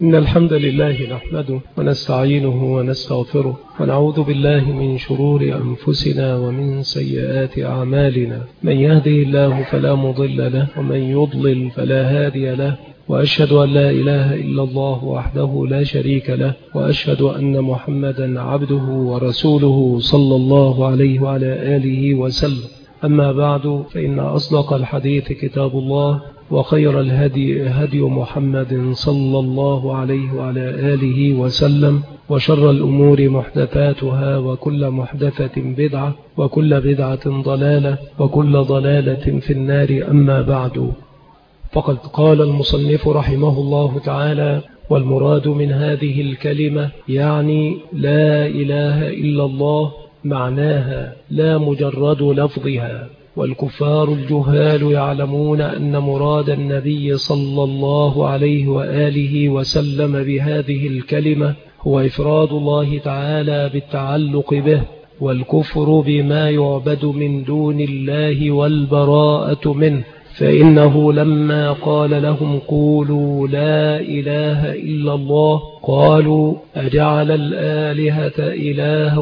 إن الحمد لله نحمده ونستعينه ونستغفره ونعوذ بالله من شرور أنفسنا ومن سيئات أعمالنا. من يهده الله فلا مضل له ومن يضلل فلا هادي له، وأشهد أن لا إله إلا الله وحده لا شريك له، وأشهد أن محمدا عبده ورسوله صلى الله عليه وعلى آله وسلم. أما بعد، فإن أصدق الحديث كتاب الله، وخير الهدي هدي محمد صلى الله عليه وعلى آله وسلم، وشر الأمور محدثاتها، وكل محدثة بدعة، وكل بدعة ضلالة، وكل ضلالة في النار. أما بعد، فقد قال المصنف رحمه الله تعالى: والمراد من هذه الكلمة يعني لا إله إلا الله، معناها لا مجرد لفظها. والكفار الجهال يعلمون أن مراد النبي صلى الله عليه وآله وسلم بهذه الكلمة هو إفراد الله تعالى بالتعلق به، والكفر بما يعبد من دون الله والبراءة منه. فإنه لما قال لهم قولوا لا إله إلا الله، قالوا أجعل الآلهة إلها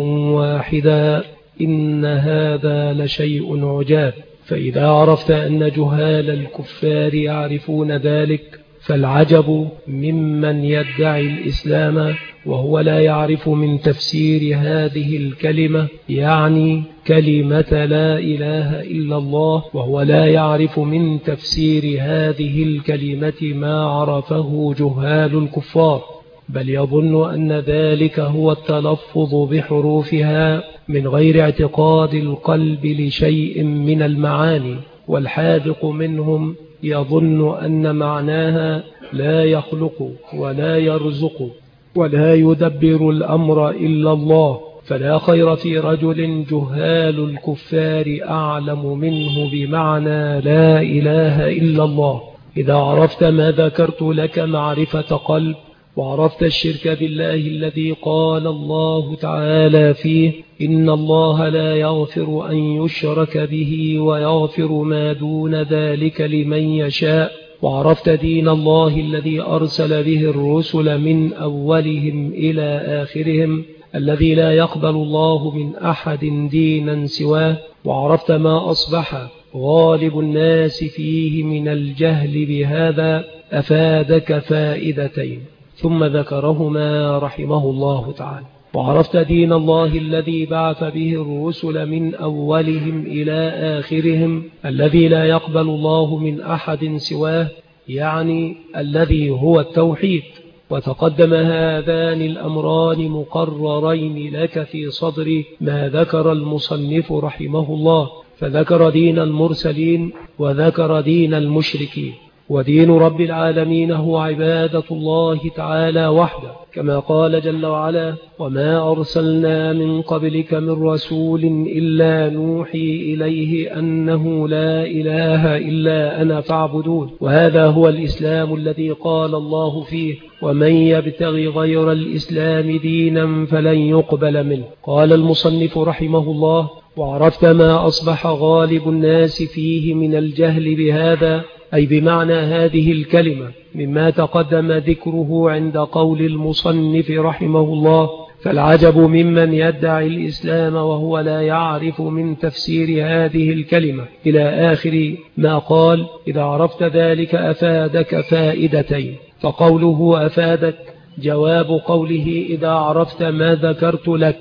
واحدا إن هذا لشيء عجاب. فإذا عرفت أن جهال الكفار يعرفون ذلك، فالعجب ممن يدعي الإسلام وهو لا يعرف من تفسير هذه الكلمة، يعني كلمة لا إله إلا الله، وهو لا يعرف من تفسير هذه الكلمة ما عرفه جهال الكفار، بل يظن أن ذلك هو التلفظ بحروفها من غير اعتقاد القلب لشيء من المعاني. والحاذق منهم يظن أن معناها لا يخلق ولا يرزق ولا يدبر الأمر إلا الله. فلا خير في رجل جهال الكفار أعلم منه بمعنى لا إله إلا الله. إذا عرفت ما ذكرت لك معرفة قلب، وعرفت الشرك بالله الذي قال الله تعالى فيه: إن الله لا يغفر أن يشرك به ويغفر ما دون ذلك لمن يشاء، وعرفت دين الله الذي أرسل به الرسل من أولهم إلى آخرهم، الذي لا يقبل الله من أحد دينا سواه، وعرفت ما أصبح غالب الناس فيه من الجهل بهذا، أفادك فائدتين ثم ذكرهما رحمه الله تعالى. وعرفت دين الله الذي بعث به الرسل من أولهم إلى آخرهم، الذي لا يقبل الله من أحد سواه، يعني الذي هو التوحيد. وتقدم هذان الأمران مقررين لك في صدر ما ذكر المصنف رحمه الله، فذكر دين المرسلين وذكر دين المشركين. ودين رب العالمين هو عبادة الله تعالى وحده، كما قال جل وعلا: وما أرسلنا من قبلك من رسول إلا نوحي إليه أنه لا إله إلا أنا فاعبدون. وهذا هو الإسلام الذي قال الله فيه: ومن يبتغي غير الإسلام دينا فلن يقبل منه. قال المصنف رحمه الله: وعرفت ما أصبح غالب الناس فيه من الجهل بهذا، أي بمعنى هذه الكلمة، مما تقدم ذكره عند قول المصنف رحمه الله. فالعجب ممن يدعي الإسلام وهو لا يعرف من تفسير هذه الكلمة إلى آخر ما قال. إذا عرفت ذلك أفادك فائدتين. فقوله أفادك جواب قوله إذا عرفت ما ذكرت لك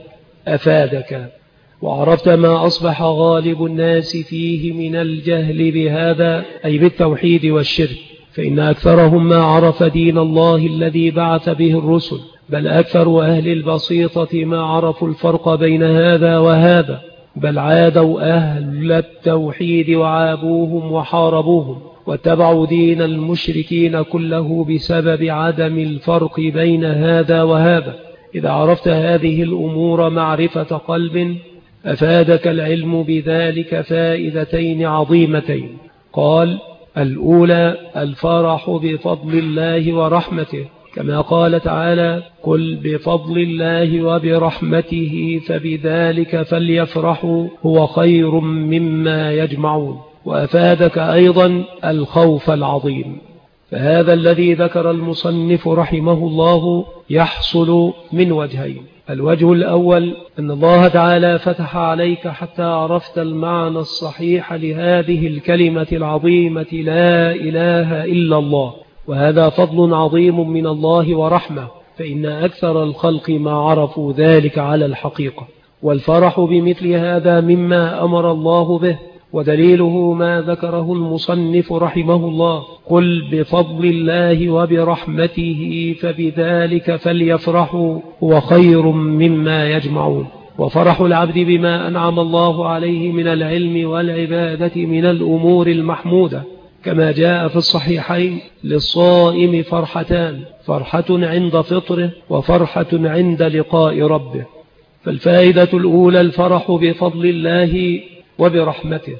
أفادك. وعرفت ما أصبح غالب الناس فيه من الجهل بهذا، أي بالتوحيد والشرك، فإن أكثرهم ما عرف دين الله الذي بعث به الرسل، بل أكثر أهل البسيطة ما عرفوا الفرق بين هذا وهذا، بل عادوا أهل التوحيد وعابوهم وحاربوهم، واتبعوا دين المشركين كله بسبب عدم الفرق بين هذا وهذا. إذا عرفت هذه الأمور معرفة قلب، أفادك العلم بذلك فائدتين عظيمتين. قال: الأولى الفرح بفضل الله ورحمته، كما قال تعالى: قل بفضل الله وبرحمته فبذلك فليفرحوا هو خير مما يجمعون. وأفادك أيضا الخوف العظيم، فهذا الذي ذكر المصنف رحمه الله يحصل من وجهين. الوجه الأول أن الله تعالى فتح عليك حتى عرفت المعنى الصحيح لهذه الكلمة العظيمة لا إله إلا الله، وهذا فضل عظيم من الله ورحمة، فإن أكثر الخلق ما عرفوا ذلك على الحقيقة. والفرح بمثل هذا مما أمر الله به، ودليله ما ذكره المصنف رحمه الله: قل بفضل الله وبرحمته فبذلك فليفرحوا هو خير مما يجمعون. وفرح العبد بما أنعم الله عليه من العلم والعبادة من الأمور المحمودة، كما جاء في الصحيحين: للصائم فرحتان، فرحة عند فطره وفرحة عند لقاء ربه. فالفائدة الأولى الفرح بفضل الله وبرحمته،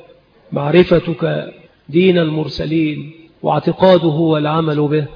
معرفتك دين المرسلين واعتقاده والعمل به،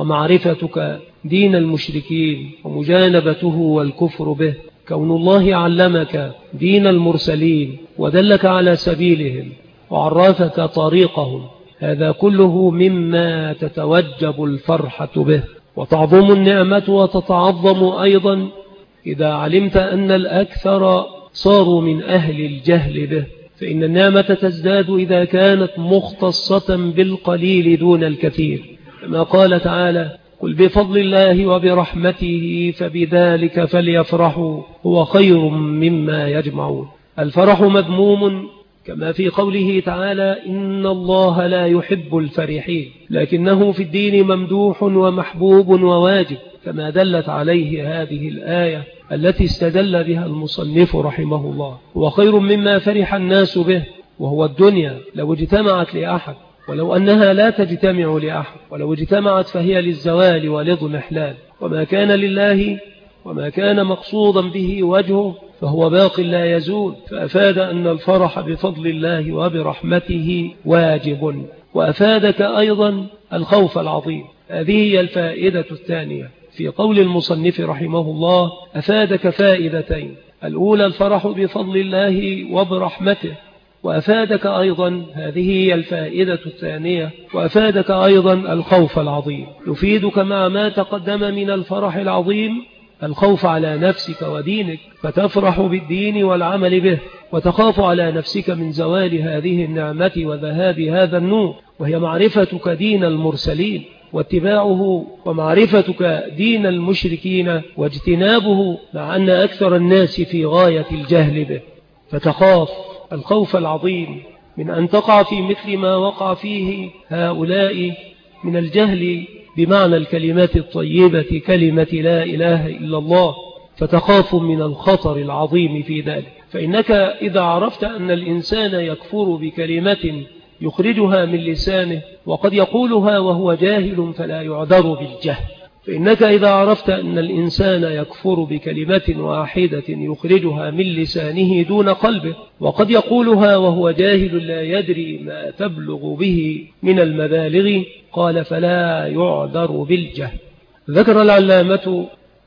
ومعرفتك دين المشركين ومجانبته والكفر به. كون الله علمك دين المرسلين ودلك على سبيلهم وعرفك طريقهم، هذا كله مما تتوجب الفرحة به، وتعظم النعمة وتتعظم أيضا إذا علمت أن الأكثر صاروا من أهل الجهل به، فإن النعمة تزداد إذا كانت مختصة بالقليل دون الكثير، كما قال تعالى: قل بفضل الله وبرحمته فبذلك فليفرحوا هو خير مما يجمعون. الفرح مذموم كما في قوله تعالى: إن الله لا يحب الفرحين، لكنه في الدين ممدوح ومحبوب وواجب، كما دلت عليه هذه الآية التي استدل بها المصنف رحمه الله. وخير مما فرح الناس به، وهو الدنيا لو اجتمعت لأحد، ولو أنها لا تجتمع لأحد، ولو اجتمعت فهي للزوال ولضمحلال، وما كان لله وما كان مقصودا به وجهه فهو باق لا يزول. فأفاد أن الفرح بفضل الله وبرحمته واجب، وأفادك أيضا الخوف العظيم. هذه هي الفائدة الثانية في قول المصنف رحمه الله: أفادك فائدتين: الأولى الفرح بفضل الله وبرحمته، وأفادك أيضا هذه هي الفائدة الثانية، وأفادك أيضا الخوف العظيم. يفيدك مع ما تقدم من الفرح العظيم الخوف على نفسك ودينك، فتفرح بالدين والعمل به، وتخاف على نفسك من زوال هذه النعمة وذهاب هذا النور، وهي معرفتك دين المرسلين واتباعه، ومعرفتك دين المشركين واجتنابه، مع أن أكثر الناس في غاية الجهل به، فتخاف الخوف العظيم من أن تقع في مثل ما وقع فيه هؤلاء من الجهل بمعنى الكلمات الطيبة كلمة لا إله إلا الله، فتخاف من الخطر العظيم في ذلك. فإنك إذا عرفت أن الإنسان يكفر بكلمة يخرجها من لسانه وقد يقولها وهو جاهل فلا يعذر بالجهل، فإنك إذا عرفت أن الإنسان يكفر بكلمة واحدة يخرجها من لسانه دون قلبه وقد يقولها وهو جاهل لا يدري ما تبلغ به من المبالغ، قال: فلا يعذر بالجهل. ذكر العلامة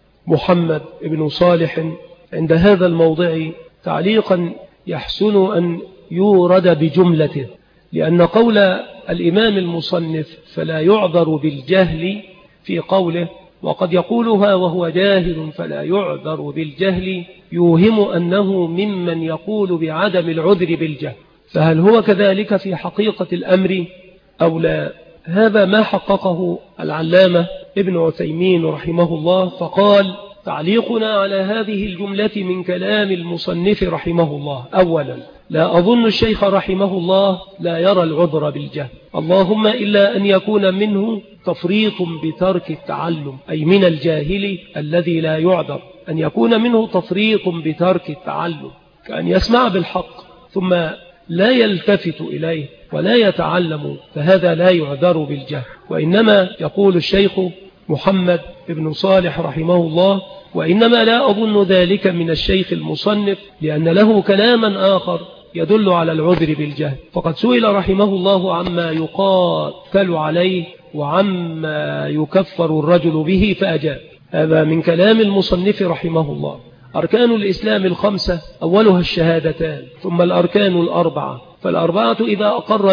محمد بن صالح عند هذا الموضع تعليقا يحسن أن يورد بجملته، لأن قول الإمام المصنف فلا يعذر بالجهل في قوله وقد يقولها وهو جاهل فلا يعذر بالجهل يوهم أنه ممن يقول بعدم العذر بالجهل، فهل هو كذلك في حقيقة الأمر أو لا؟ هذا ما حققه العلامة ابن عثيمين رحمه الله، فقال: تعليقنا على هذه الجملة من كلام المصنف رحمه الله: أولا، لا أظن الشيخ رحمه الله لا يرى العذر بالجهل، اللهم إلا أن يكون منه تفريط بترك التعلم، أي من الجاهل الذي لا يعذر أن يكون منه تفريط بترك التعلم، كأن يسمع بالحق ثم لا يلتفت إليه ولا يتعلم، فهذا لا يعذر بالجهل. وإنما يقول الشيخ محمد بن صالح رحمه الله: وإنما لا أظن ذلك من الشيخ المصنف، لأن له كلاما آخر يدل على العذر بالجهل، فقد سئل رحمه الله عما يقاتل عليه وعما يكفر الرجل به فأجاب. هذا من كلام المصنف رحمه الله. أركان الإسلام الخمسة أولها الشهادتان، ثم الأركان الأربعة، فالأربعة إذا أقر بها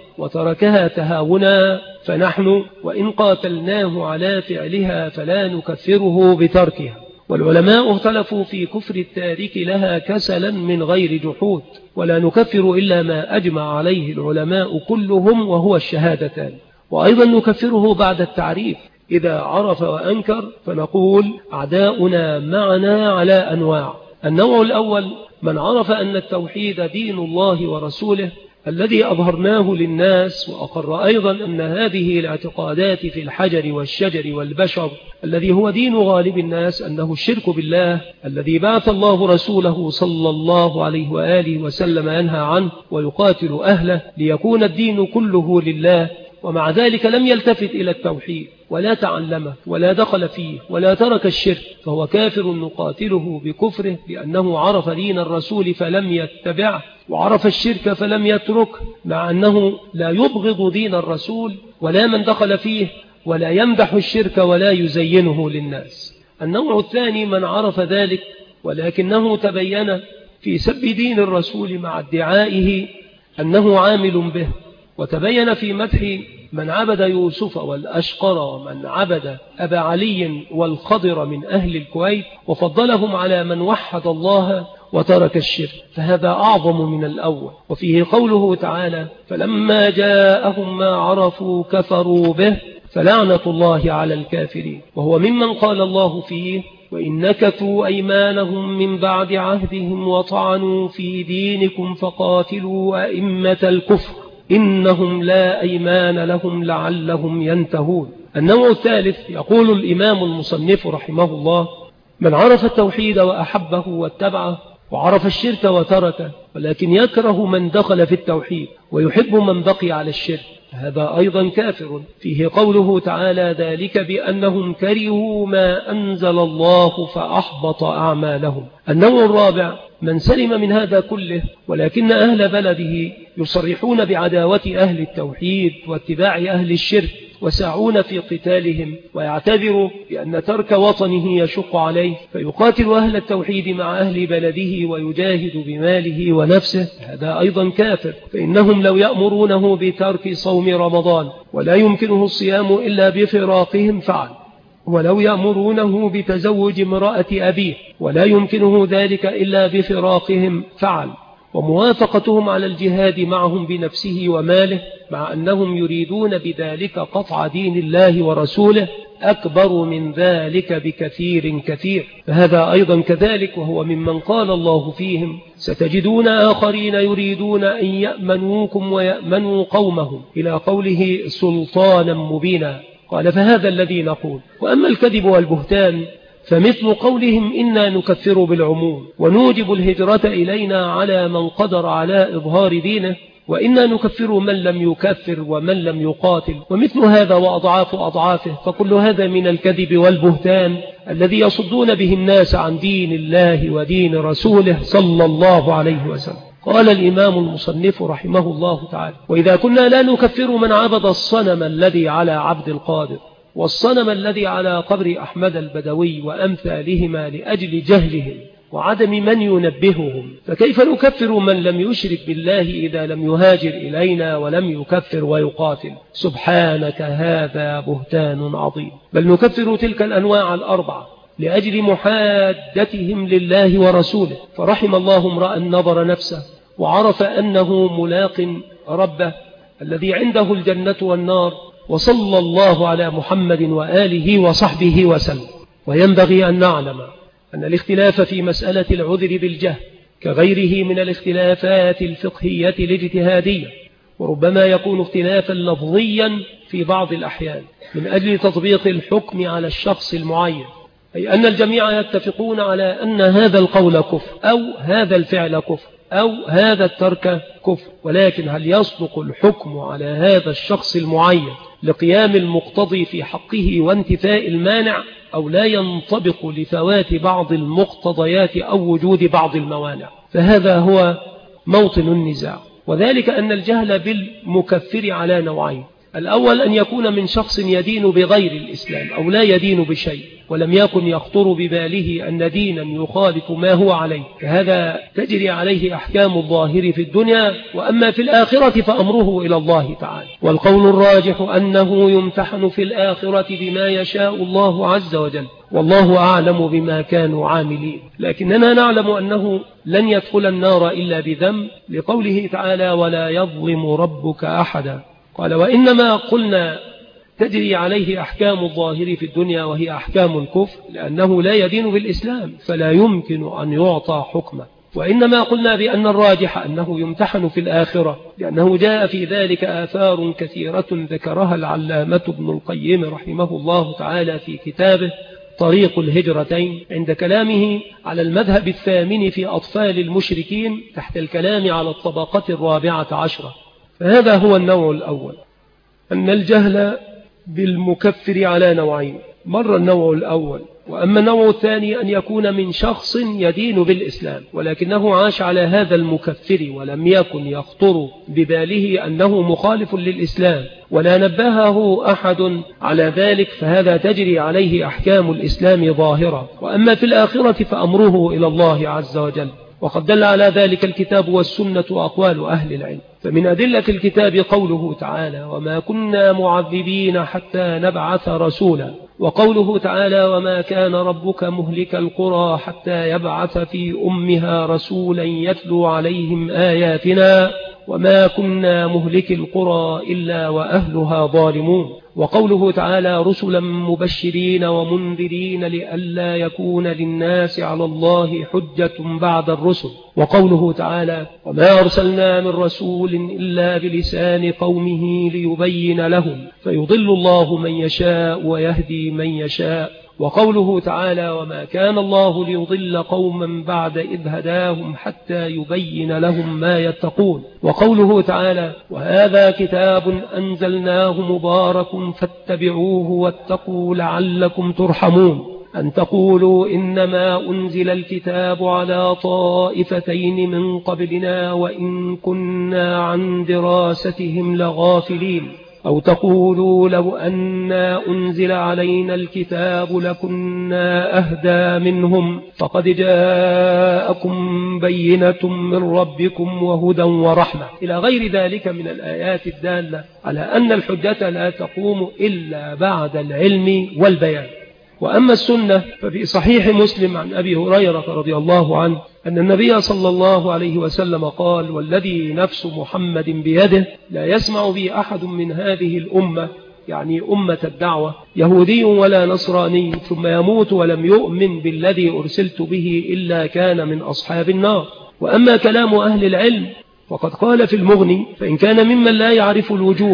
وتركها تهاونا، فنحن وإن قاتلناه على فعلها فلا نكفره بتركها. والعلماء اختلفوا في كفر التارك لها كسلا من غير جحود، ولا نكفر إلا ما أجمع عليه العلماء كلهم وهو الشهادتان. وأيضا نكفره بعد التعريف، إذا عرف وأنكر فنقول أعداؤنا معنا على أنواع. النوع الأول من عرف أن التوحيد دين الله ورسوله الذي أظهرناه للناس، وأقر أيضا أن هذه الاعتقادات في الحجر والشجر والبشر الذي هو دين غالب الناس أنه الشرك بالله الذي بعث الله رسوله صلى الله عليه وآله وسلم ينهى عنه ويقاتل أهله ليكون الدين كله لله، ومع ذلك لم يلتفت إلى التوحيد ولا تعلمه ولا دخل فيه ولا ترك الشرك، فهو كافر نقاتله بكفره لأنه عرف دين الرسول فلم يتبعه، وعرف الشرك فلم يتركه، مع أنه لا يبغض دين الرسول ولا من دخل فيه ولا يمدح الشرك ولا يزينه للناس. النوع الثاني من عرف ذلك ولكنه تبين في سب دين الرسول مع ادعائه أنه عامل به، وتبين في مدح من عبد يوسف والأشقر ومن عبد أبا علي والخضر من أهل الكويت، وفضلهم على من وحد الله وترك الشرك، فهذا أعظم من الأول. وفيه قوله تعالى: فلما جاءهم ما عرفوا كفروا به فلعنة الله على الكافرين، وهو ممن قال الله فيه: وإن نكثوا أيمانهم من بعد عهدهم وطعنوا في دينكم فقاتلوا أئمة الكفر إنهم لا أيمان لهم لعلهم ينتهون. النوع الثالث يقول الإمام المصنف رحمه الله: من عرف التوحيد وأحبه واتبعه، وعرف الشرك وتركه، ولكن يكره من دخل في التوحيد ويحب من بقي على الشرك، هذا أيضا كافر. فيه قوله تعالى: ذلك بأنهم كرهوا ما أنزل الله فأحبط أعمالهم. النوع الرابع من سلم من هذا كله، ولكن أهل بلده يصرحون بعداوة أهل التوحيد واتباع أهل الشرك وساعون في قتالهم، ويعتذر بأن ترك وطنه يشق عليه فيقاتل أهل التوحيد مع أهل بلده ويجاهد بماله ونفسه، هذا أيضا كافر. فإنهم لو يأمرونه بترك صوم رمضان ولا يمكنه الصيام إلا بفراقهم فعل، ولو يأمرونه بتزوج امرأة أبيه ولا يمكنه ذلك إلا بفراقهم فعل، وموافقتهم على الجهاد معهم بنفسه وماله مع أنهم يريدون بذلك قطع دين الله ورسوله أكبر من ذلك بكثير كثير، فهذا أيضا كذلك، وهو ممن قال الله فيهم: ستجدون آخرين يريدون أن يأمنوكم ويأمنوا قومهم، إلى قوله سلطانا مبينا. قال: فهذا الذي نقول. وأما الكذب والبهتان فمثل قولهم: إنا نكفر بالعموم ونوجب الهجرة إلينا على من قدر على إظهار دينه، وإنا نكفر من لم يكفر ومن لم يقاتل، ومثل هذا وأضعاف أضعافه، فكل هذا من الكذب والبهتان الذي يصدون به الناس عن دين الله ودين رسوله صلى الله عليه وسلم. قال الإمام المصنف رحمه الله تعالى: وإذا كنا لا نكفر من عبد الصنم الذي على عبد القادر والصنم الذي على قبر أحمد البدوي وأمثالهما لأجل جهلهم وعدم من ينبههم، فكيف نكفر من لم يشرك بالله إذا لم يهاجر إلينا ولم يكفر ويقاتل؟ سبحانك، هذا بهتان عظيم. بل نكفر تلك الأنواع الأربعة لأجل محادتهم لله ورسوله، فرحم الله امرأ نظر نفسه وعرف أنه ملاق ربه الذي عنده الجنة والنار، وصلى الله على محمد وآله وصحبه وسلم. وينبغي أن نعلم أن الاختلاف في مسألة العذر بالجهل كغيره من الاختلافات الفقهية الاجتهادية، وربما يكون اختلافا لفظيا في بعض الأحيان من أجل تطبيق الحكم على الشخص المعين، أي أن الجميع يتفقون على أن هذا القول كفر أو هذا الفعل كفر أو هذا الترك كفر، ولكن هل يصدق الحكم على هذا الشخص المعين لقيام المقتضي في حقه وانتفاء المانع، أو لا ينطبق لفوات بعض المقتضيات أو وجود بعض الموانع؟ فهذا هو موطن النزاع، وذلك أن الجهل بالمكفر على نوعين: الأول أن يكون من شخص يدين بغير الإسلام أو لا يدين بشيء ولم يكن يخطر بباله أن دينا يخالف ما هو عليه، فهذا تجري عليه أحكام الظاهر في الدنيا، وأما في الآخرة فأمره إلى الله تعالى. والقول الراجح أنه يمتحن في الآخرة بما يشاء الله عز وجل، والله أعلم بما كانوا عاملين. لكننا نعلم أنه لن يدخل النار إلا بذنب، لقوله تعالى ولا يظلم ربك أحدا. قال وإنما قلنا تجري عليه أحكام الظاهر في الدنيا وهي أحكام الكفر، لأنه لا يدين بالإسلام فلا يمكن أن يعطى حكمه. وإنما قلنا بأن الراجح أنه يمتحن في الآخرة، لأنه جاء في ذلك آثار كثيرة ذكرها العلامة ابن القيم رحمه الله تعالى في كتابه طريق الهجرتين، عند كلامه على المذهب الثامن في أطفال المشركين تحت الكلام على الطبقة الرابعة عشرة. فهذا هو النوع الأول، أن الجهل بالمكفر على نوعين، مر النوع الأول. وأما النوع الثاني أن يكون من شخص يدين بالإسلام ولكنه عاش على هذا المكفر ولم يكن يخطر بباله أنه مخالف للإسلام ولا نبهه أحد على ذلك، فهذا تجري عليه أحكام الإسلام ظاهرة. وأما في الآخرة فأمره إلى الله عز وجل، وقد دل على ذلك الكتاب والسنة وأقوال أهل العلم. فمن أدلة الكتاب قوله تعالى وما كنا معذبين حتى نبعث رسولا، وقوله تعالى وما كان ربك مهلك القرى حتى يبعث في أمها رسولا يتلو عليهم آياتنا وما كنا مهلك القرى إلا وأهلها ظالمون، وقوله تعالى رسلا مبشرين ومنذرين لئلا يكون للناس على الله حجة بعد الرسل، وقوله تعالى وما أرسلنا من رسول إلا بلسان قومه ليبين لهم فيضل الله من يشاء ويهدي من يشاء، وقوله تعالى وما كان الله ليضل قوما بعد إذ هداهم حتى يبين لهم ما يتقون، وقوله تعالى وهذا كتاب أنزلناه مبارك فاتبعوه واتقوا لعلكم ترحمون، أن تقولوا إنما أنزل الكتاب على طائفتين من قبلنا وإن كنا عن دراستهم لغافلين، أو تقولوا لو أنا أنزل علينا الكتاب لكنا أهدى منهم فقد جاءكم بينة من ربكم وهدى ورحمة، إلى غير ذلك من الآيات الدالة على أن الحجة لا تقوم إلا بعد العلم والبيان. وأما السنة ففي صحيح مسلم عن أبي هريرة رضي الله عنه أن النبي صلى الله عليه وسلم قال والذي نفس محمد بيده لا يسمع بي أحد من هذه الأمة، يعني أمة الدعوة، يهودي ولا نصراني ثم يموت ولم يؤمن بالذي أرسلت به إلا كان من أصحاب النار. وأما كلام أهل العلم وقد قال في المغني فإن كان ممن لا يعرف الوجوب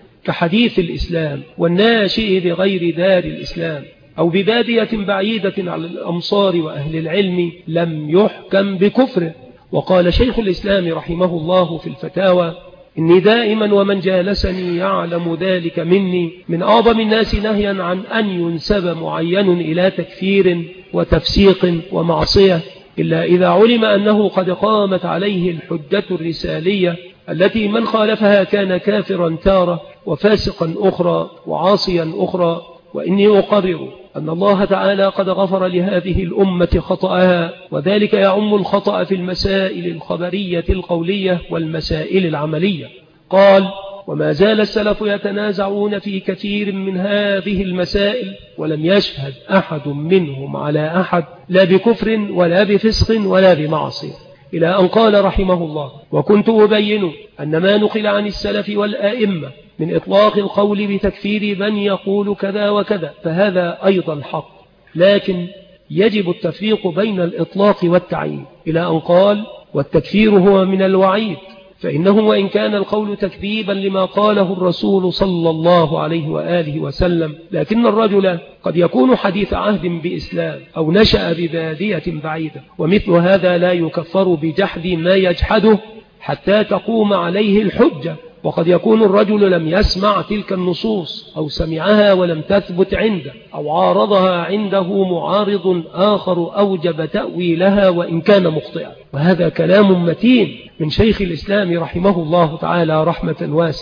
كحديث الإسلام والناشئ بغير دار الإسلام أو ببادية بعيدة على الأمصار وأهل العلم لم يحكم بكفره. وقال شيخ الإسلام رحمه الله في الفتاوى إني دائما ومن جالسني يعلم ذلك مني من أعظم الناس نهيا عن أن ينسب معين إلى تكفير وتفسيق ومعصية إلا إذا علم أنه قد قامت عليه الحجة الرسالية التي من خالفها كان كافرا تارة وفاسقا أخرى وعاصيا أخرى. وإني أقرر أن الله تعالى قد غفر لهذه الأمة خطأها، وذلك يعم الخطأ في المسائل الخبرية القولية والمسائل العملية. قال وما زال السلف يتنازعون في كثير من هذه المسائل ولم يشهد أحد منهم على أحد لا بكفر ولا بفسق ولا بمعصية، إلى أن قال رحمه الله وكنت أبين أن ما نقل عن السلف والآئمة من إطلاق القول بتكفير من يقول كذا وكذا فهذا أيضا حق، لكن يجب التفريق بين الإطلاق والتعيين، إلى أن قال والتكفير هو من الوعيد، فإنه وإن كان القول تكذيبا لما قاله الرسول صلى الله عليه وآله وسلم، لكن الرجل قد يكون حديث عهد بإسلام أو نشأ ببادية بعيدة، ومثل هذا لا يكفر بجحد ما يجحده حتى تقوم عليه الحجة. وقد يكون الرجل لم يسمع تلك النصوص أو سمعها ولم تثبت عنده أو عارضها عنده معارض آخر أوجب تأويلها وإن كان مخطئا، وهذا كلام متين من شيخ الإسلام رحمه الله تعالى رحمة واسعة.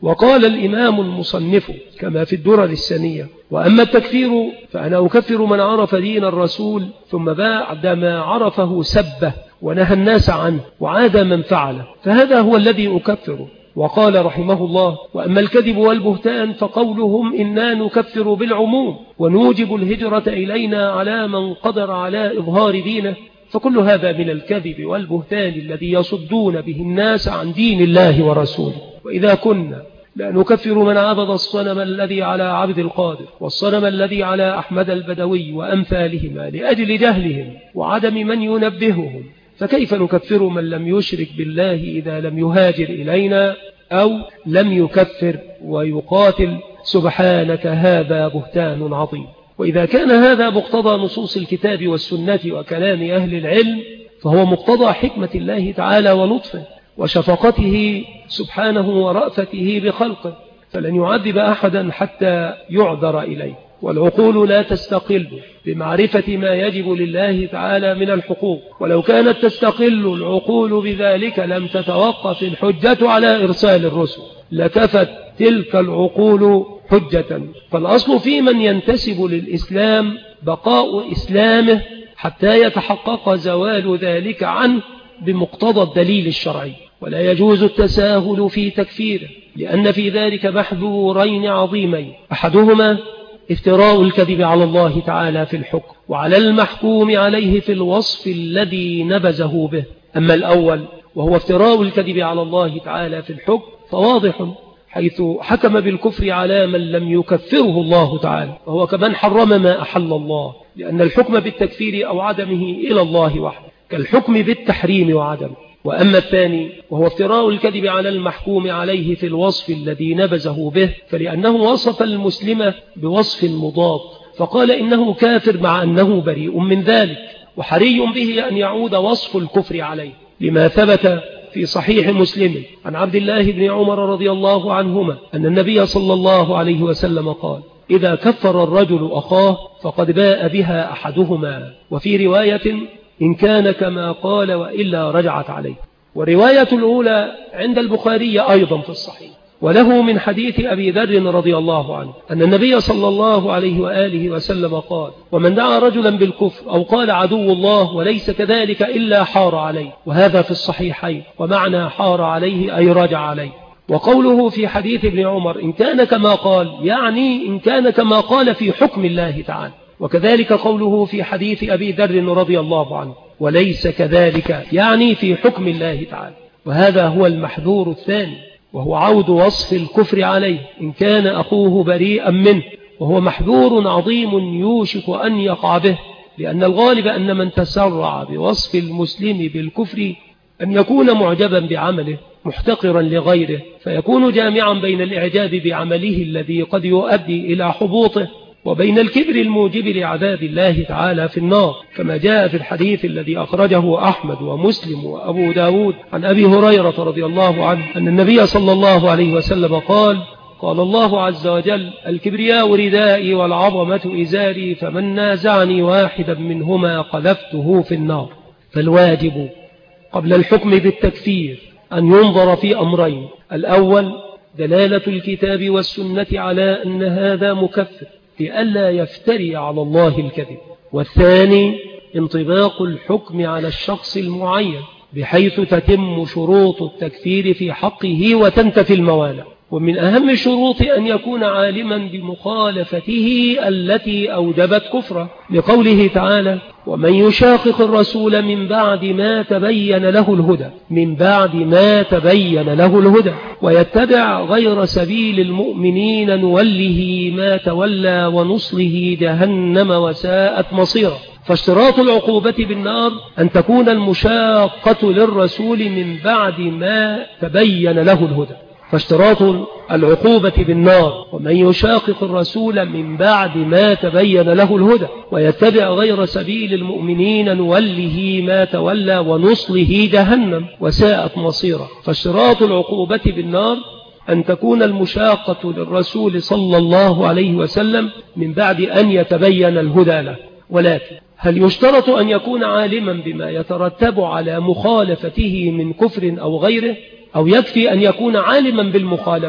وقال الإمام المصنف كما في الدرر السنية: وأما التكفير فأنا أكفر من عرف دين الرسول ثم بعدما عرفه سبه ونهى الناس عنه وعاد من فعله، فهذا هو الذي أكفره. وقال رحمه الله: وأما الكذب والبهتان فقولهم إنا نكفر بالعموم ونوجب الهجرة إلينا على من قدر على إظهار دينه، فكل هذا من الكذب والبهتان الذي يصدون به الناس عن دين الله ورسوله. وإذا كنا لا نكفر من عبد الصنم الذي على عبد القادر والصنم الذي على أحمد البدوي وأمثالهما لأجل جهلهم وعدم من ينبههم، فكيف نكفر من لم يشرك بالله إذا لم يهاجر إلينا أو لم يكفر ويقاتل؟ سبحانك، هذا بهتان عظيم. وإذا كان هذا مقتضى نصوص الكتاب والسنة وكلام أهل العلم، فهو مقتضى حكمة الله تعالى ولطفه وشفقته سبحانه ورأفته بخلقه، فلن يعذب أحدا حتى يعذر إليه. والعقول لا تستقل بمعرفة ما يجب لله تعالى من الحقوق، ولو كانت تستقل العقول بذلك لم تتوقف الحجة على إرسال الرسل، لكفت تلك العقول حجة. فالأصل في من ينتسب للإسلام بقاء إسلامه حتى يتحقق زوال ذلك عنه بمقتضى الدليل الشرعي، ولا يجوز التساهل في تكفيره، لأن في ذلك محذورين عظيمين: أحدهما افتراء الكذب على الله تعالى في الحكم وعلى المحكوم عليه في الوصف الذي نبذه به. أما الأول وهو افتراء الكذب على الله تعالى في الحكم فواضح، حيث حكم بالكفر على من لم يكفره الله تعالى، وهو كمن حرم ما أحل الله، لأن الحكم بالتكفير أو عدمه إلى الله وحده كالحكم بالتحريم وعدمه. وأما الثاني وهو افتراء الكذب على المحكوم عليه في الوصف الذي نبذه به، فلأنه وصف المسلم بوصف مضاد فقال إنه كافر مع أنه بريء من ذلك، وحري به أن يعود وصف الكفر عليه، لما ثبت في صحيح مسلم عن عبد الله بن عمر رضي الله عنهما أن النبي صلى الله عليه وسلم قال: إذا كفر الرجل أخاه فقد باء بها أحدهما، وفي رواية: إن كان كما قال وإلا رجعت عليه. والرواية الأولى عند البخاري أيضا في الصحيح، وله من حديث أبي ذر رضي الله عنه أن النبي صلى الله عليه وآله وسلم قال: ومن دعا رجلا بالكفر أو قال عدو الله وليس كذلك إلا حار عليه. وهذا في الصحيحين، ومعنى حار عليه أي رجع عليه. وقوله في حديث ابن عمر إن كان كما قال، يعني إن كان كما قال في حكم الله تعالى. وكذلك قوله في حديث أبي ذر رضي الله عنه وليس كذلك، يعني في حكم الله تعالى. وهذا هو المحذور الثاني، وهو عود وصف الكفر عليه إن كان أخوه بريئا منه، وهو محذور عظيم يوشك أن يقع به، لأن الغالب أن من تسرع بوصف المسلم بالكفر أن يكون معجبا بعمله محتقرا لغيره، فيكون جامعا بين الإعجاب بعمله الذي قد يؤدي إلى حبوطه وبين الكبر الموجب لعذاب الله تعالى في النار، كما جاء في الحديث الذي أخرجه أحمد ومسلم وأبو داود عن أبي هريرة رضي الله عنه أن النبي صلى الله عليه وسلم قال: قال الله عز وجل: الكبرياء ردائي والعظمة إزاري، فمن نازعني واحدا منهما قذفته في النار. فالواجب قبل الحكم بالتكفير أن ينظر في أمرين: الأول دلالة الكتاب والسنة على أن هذا مكفر لئلا يفتري على الله الكذب، والثاني انطباق الحكم على الشخص المعين بحيث تتم شروط التكفير في حقه وتنتفي الموانع. ومن أهم الشروط أن يكون عالما بمخالفته التي أوجبت كفره، لقوله تعالى: ومن يشاقق الرسول من بعد ما تبين له الهدى، من بعد ما تبين له الهدى ويتبع غير سبيل المؤمنين نوله ما تولى ونصله جهنم وساءت مصيرا. فاشتراط العقوبة بالنار أن تكون المشاقة للرسول من بعد ما تبين له الهدى. فاشتراط العقوبة بالنار ومن يشاقق الرسول من بعد ما تبين له الهدى ويتبع غير سبيل المؤمنين نوله ما تولى ونصله جهنم وساءت مصيرا. فاشتراط العقوبة بالنار أن تكون المشاقة للرسول صلى الله عليه وسلم من بعد أن يتبين الهدى له. ولكن هل يشترط أن يكون عالما بما يترتب على مخالفته من كفر أو غيره، أو يكفي أن يكون عالما بالمخالفة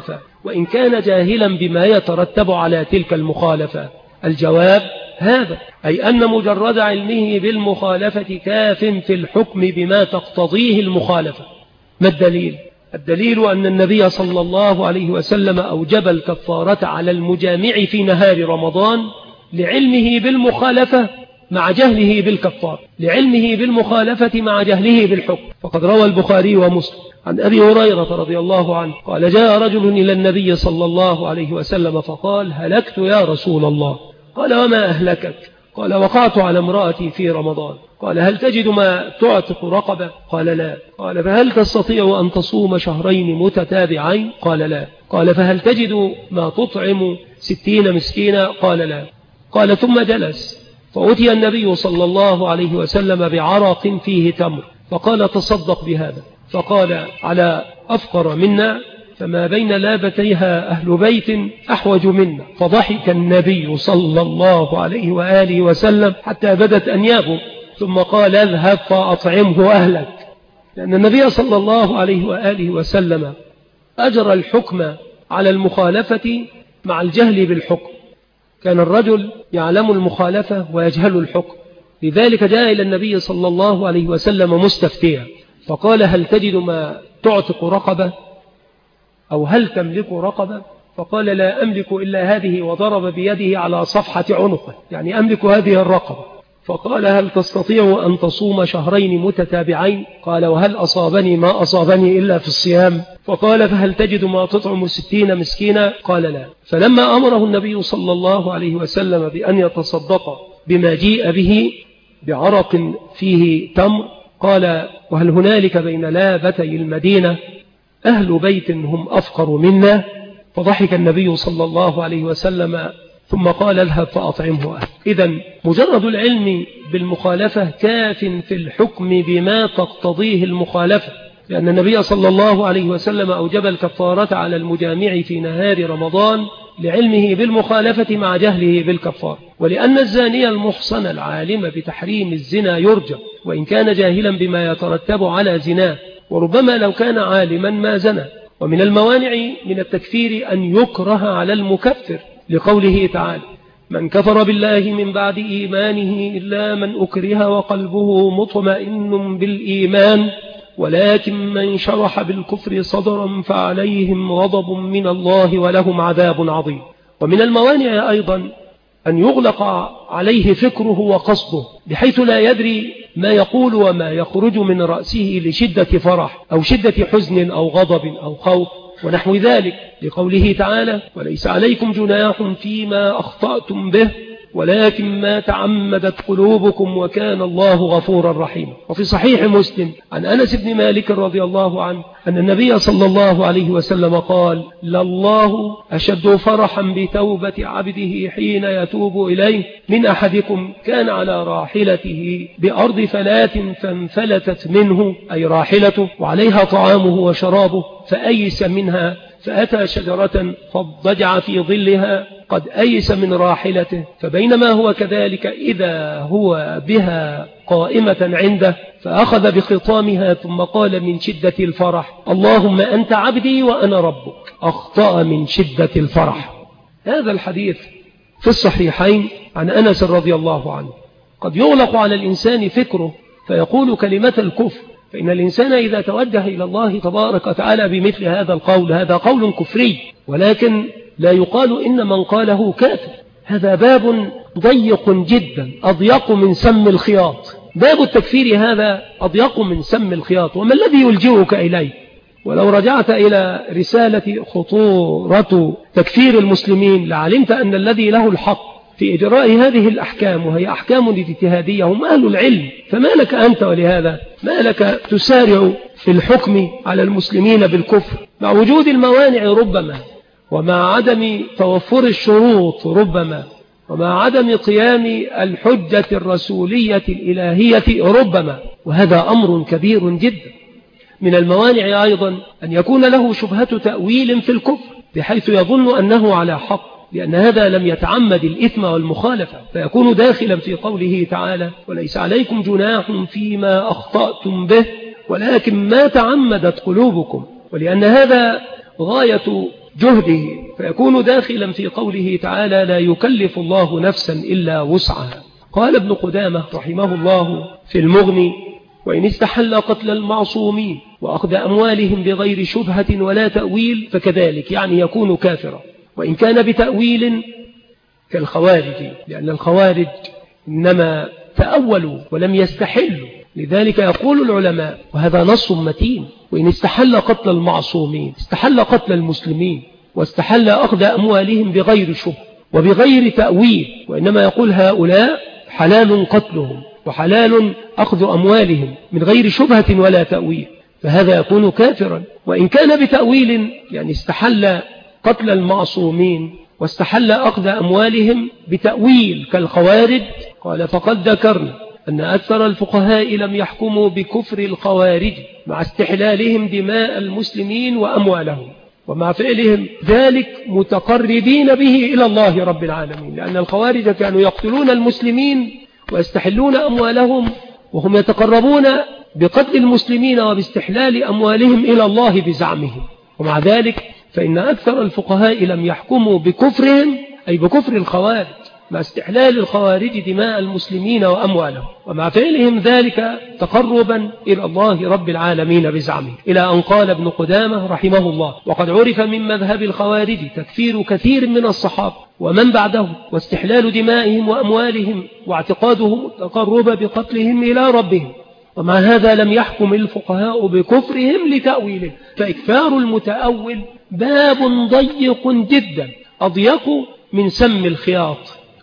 وإن كان جاهلا بما يترتب على تلك المخالفة؟ الجواب هذا، أي أن مجرد علمه بالمخالفة كاف في الحكم بما تقتضيه المخالفة. ما الدليل؟ الدليل أن النبي صلى الله عليه وسلم أوجب الكفارة على المجامع في نهار رمضان لعلمه بالمخالفة مع جهله بالكفار، لعلمه بالمخالفة مع جهله بالحكم. فقد روى البخاري ومسلم عن أبي هريرة رضي الله عنه قال: جاء رجل إلى النبي صلى الله عليه وسلم فقال: هلكت يا رسول الله. قال: وما أهلكك؟ قال: وقعت على امرأتي في رمضان. قال: هل تجد ما تعتق رقبة؟ قال: لا. قال: فهل تستطيع أن تصوم شهرين متتابعين؟ قال: لا. قال: فهل تجد ما تطعم 60 مسكينا؟ قال: لا. قال: ثم جلس، فأتي النبي صلى الله عليه وسلم بعرق فيه تمر، فقال: تصدق بهذا. فقال: على أفقر منا، فما بين لابتيها أهل بيت أحوج منا. فضحك النبي صلى الله عليه وآله وسلم حتى بدت أنيابه، ثم قال: اذهب فأطعمه أهلك. لأن النبي صلى الله عليه وآله وسلم أجرى الحكم على المخالفة مع الجهل بالحكم. كان الرجل يعلم المخالفة ويجهل الحكم، لذلك جاء إلى النبي صلى الله عليه وسلم مستفتيا، فقال: هل تجد ما تعتق رقبة؟ أو هل تملك رقبة؟ فقال: لا أملك إلا هذه، وضرب بيده على صفحة عنقه، يعني أملك هذه الرقبة. فقال: هل تستطيع أن تصوم شهرين متتابعين؟ قال: وهل أصابني ما أصابني إلا في الصيام؟ فقال: فهل تجد ما تطعم 60 مسكينا؟ قال: لا. فلما أمره النبي صلى الله عليه وسلم بأن يتصدق بما جيء به بعرق فيه تمر، قال: وهل هنالك بين لابتي المدينة أهل بيت هم أفقر منا؟ فضحك النبي صلى الله عليه وسلم ثم قال: اذهب فأطعمه أهل. إذن مجرد العلم بالمخالفة كاف في الحكم بما تقتضيه المخالفة، لأن النبي صلى الله عليه وسلم أوجب الكفارة على المجامع في نهار رمضان لعلمه بالمخالفة مع جهله بالكفار، ولأن الزاني المحصن العالم بتحريم الزنا يرجم وإن كان جاهلا بما يترتب على زناه، وربما لو كان عالما ما زنى. ومن الموانع من التكفير أن يكره على المكفر، لقوله تعالى: من كفر بالله من بعد إيمانه إلا من أكره وقلبه مطمئن بالإيمان ولكن من شرح بالكفر صدرا فعليهم غضب من الله ولهم عذاب عظيم. ومن الموانع أيضا أن يغلق عليه فكره وقصده، بحيث لا يدري ما يقول وما يخرج من رأسه لشدة فرح أو شدة حزن أو غضب أو خوف ونحو ذلك، لقوله تعالى: وليس عليكم جناح فيما أخطأتم به ولكن ما تعمدت قلوبكم وكان الله غفورا رحيما. وفي صحيح مسلم عن أنس بن مالك رضي الله عنه أن النبي صلى الله عليه وسلم قال: لله أشد فرحا بتوبة عبده حين يتوب إليه من أحدكم كان على راحلته بأرض فلات فانفلتت منه، أي راحلته، وعليها طعامه وشرابه، فأيس منها فأتى شجرة فاضطجع في ظلها قد أيس من راحلته، فبينما هو كذلك إذا هو بها قائمة عنده فأخذ بخطامها ثم قال من شدة الفرح: اللهم أنت عبدي وأنا ربك. أخطأ من شدة الفرح. هذا الحديث في الصحيحين عن أنس رضي الله عنه. قد يغلق على الإنسان فكره فيقول كلمة الكفر، فإن الإنسان إذا توجه إلى الله تبارك وتعالى بمثل هذا القول، هذا قول كفري، ولكن لا يقال إن من قاله كافر. هذا باب ضيق جدا، أضيق من سم الخياط. باب التكفير هذا أضيق من سم الخياط، وما الذي يلجئك إليه؟ ولو رجعت إلى رسالة خطورة تكفير المسلمين لعلمت أن الذي له الحق في إجراء هذه الأحكام، وهي أحكام اجتهادية، هم أهل العلم. فما لك أنت ولهذا؟ ما لك تسارع في الحكم على المسلمين بالكفر مع وجود الموانع ربما، ومع عدم توفر الشروط ربما، ومع عدم قيام الحجة الرسولية الإلهية ربما، وهذا أمر كبير جدا. من الموانع أيضا أن يكون له شبهة تأويل في الكفر بحيث يظن أنه على حق، لأن هذا لم يتعمد الإثم والمخالفة، فيكون داخلا في قوله تعالى: وليس عليكم جناح فيما أخطأتم به ولكن ما تعمدت قلوبكم. ولأن هذا غاية جهده، فيكون داخلا في قوله تعالى لا يكلف الله نفسا إلا وسعها. قال ابن قدامة رحمه الله في المغني: وإن استحل قتل المعصومين وأخذ أموالهم بغير شبهة ولا تأويل فكذلك، يعني يكون كافرا. وإن كان بتأويل كالخوارج، لأن الخوارج إنما تأولوا ولم يستحلوا، لذلك يقول العلماء وهذا نص متين: وإن استحل قتل المعصومين، استحل قتل المسلمين واستحل أخذ أموالهم بغير شبهة وبغير تأويل، وإنما يقول هؤلاء حلال قتلهم وحلال أخذ أموالهم من غير شبهة ولا تأويل، فهذا يكون كافرا. وإن كان بتأويل، يعني استحل قتل المعصومين واستحل أخذ أموالهم بتأويل كالخوارج، قال فقد ذكرنا أن أكثر الفقهاء لم يحكموا بكفر الخوارج مع استحلالهم دماء المسلمين وأموالهم، ومع فعلهم ذلك متقربين به إلى الله رب العالمين، لأن الخوارج كانوا يقتلون المسلمين ويستحلون أموالهم، وهم يتقربون بقتل المسلمين وباستحلال أموالهم إلى الله بزعمهم. ومع ذلك فإن أكثر الفقهاء لم يحكموا بكفرهم، أي بكفر الخوارج، مع استحلال الخوارج دماء المسلمين وأموالهم، ومع فعلهم ذلك تقربا إلى الله رب العالمين بزعمه، إلى أن قال ابن قدامة رحمه الله: وقد عرف من مذهب الخوارج تكفير كثير من الصحابة ومن بعدهم واستحلال دمائهم وأموالهم واعتقادهم التقرب بقتلهم إلى ربهم، ومع هذا لم يحكم الفقهاء بكفرهم لتأويله. فإكفار المتأول باب ضيق جدا، أضيق من سم الخياط،